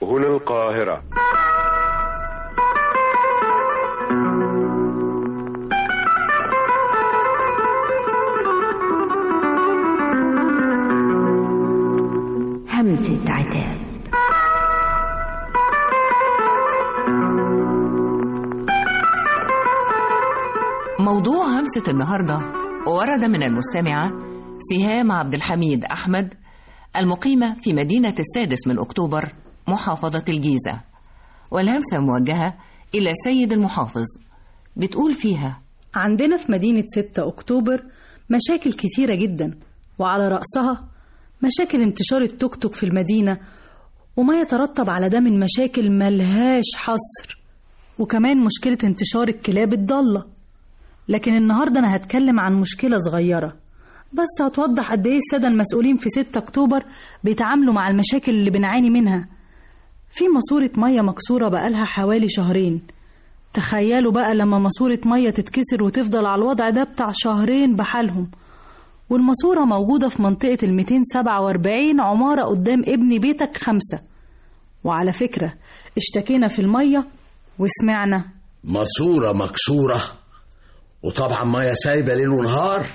هنا القاهرة. همسة عتاب. موضوع همسة النهاردة ورد من المستمعة سهام عبد الحميد أحمد المقيمة في مدينة 6 أكتوبر محافظة الجيزة، والهمسة موجهة إلى سيد المحافظ. بتقول فيها: عندنا في مدينة 6 أكتوبر مشاكل كتيرة جدا، وعلى رأسها مشاكل انتشار التوك توك في المدينة، وما يترتب على ده من مشاكل ملهاش حصر، وكمان مشكلة انتشار الكلاب الضالة. لكن النهاردة أنا هتكلم عن مشكلة صغيرة بس هتوضح قد إيه السادة المسؤولين في 6 أكتوبر بيتعاملوا مع المشاكل اللي بنعاني منها. في ماسورة مية مكسورة بقالها حوالي 2 شهر. تخيلوا بقى لما ماسورة مية تتكسر وتفضل على الوضع ده بتاع 2 شهر بحالهم. والماسورة موجودة في منطقة 247 عمارة قدام ابن بيتك 5. وعلى فكرة اشتكينا في المية وسمعنا ماسورة مكسورة، وطبعا مية سايبة ليل ونهار.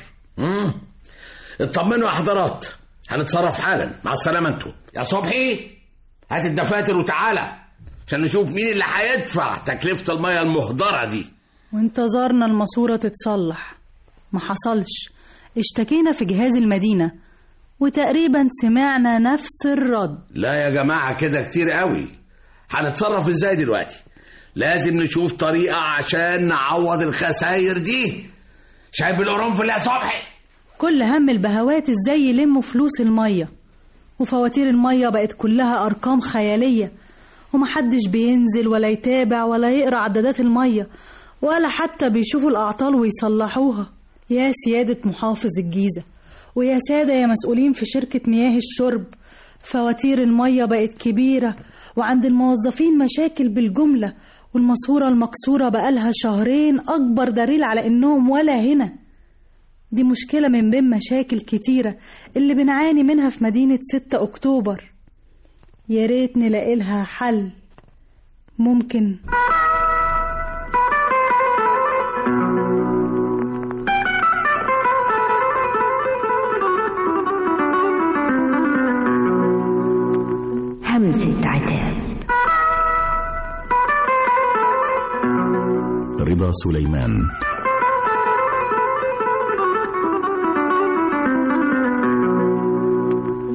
اطمنوا يا حضرات، هنتصرف حالا. مع السلامة انتوا. يا صبحي هات الدفاتر وتعالى عشان نشوف مين اللي هيدفع تكلفة المية المهدرة دي. وانتظرنا الماسورة تتصلح، ما حصلش. اشتكينا في جهاز المدينة وتقريبا سمعنا نفس الرد. لا يا جماعة كده كتير قوي. هنتصرف ازاي دلوقتي؟ لازم نشوف طريقة عشان نعوض الخسائر دي. شايف القرنفل يا صبحي؟ كل هم البهوات ازاي يلموا فلوس المية، وفواتير المية بقت كلها أرقام خيالية، ومحدش بينزل ولا يتابع ولا يقرأ عدادات المية ولا حتى بيشوفوا الأعطال ويصلحوها. يا سيادة محافظ الجيزة ويا سادة يا مسؤولين في شركة مياه الشرب، فواتير المية بقت كبيرة وعند الموظفين مشاكل بالجملة، والماسورة المكسورة بقالها 2 شهر أكبر دليل على إنهم ولا هنا. دي مشكلة من بين مشاكل كتيرة اللي بنعاني منها في مدينة 6 أكتوبر. يا ريت نلاقي لها حل. ممكن همسة عتاب. رضا سليمان.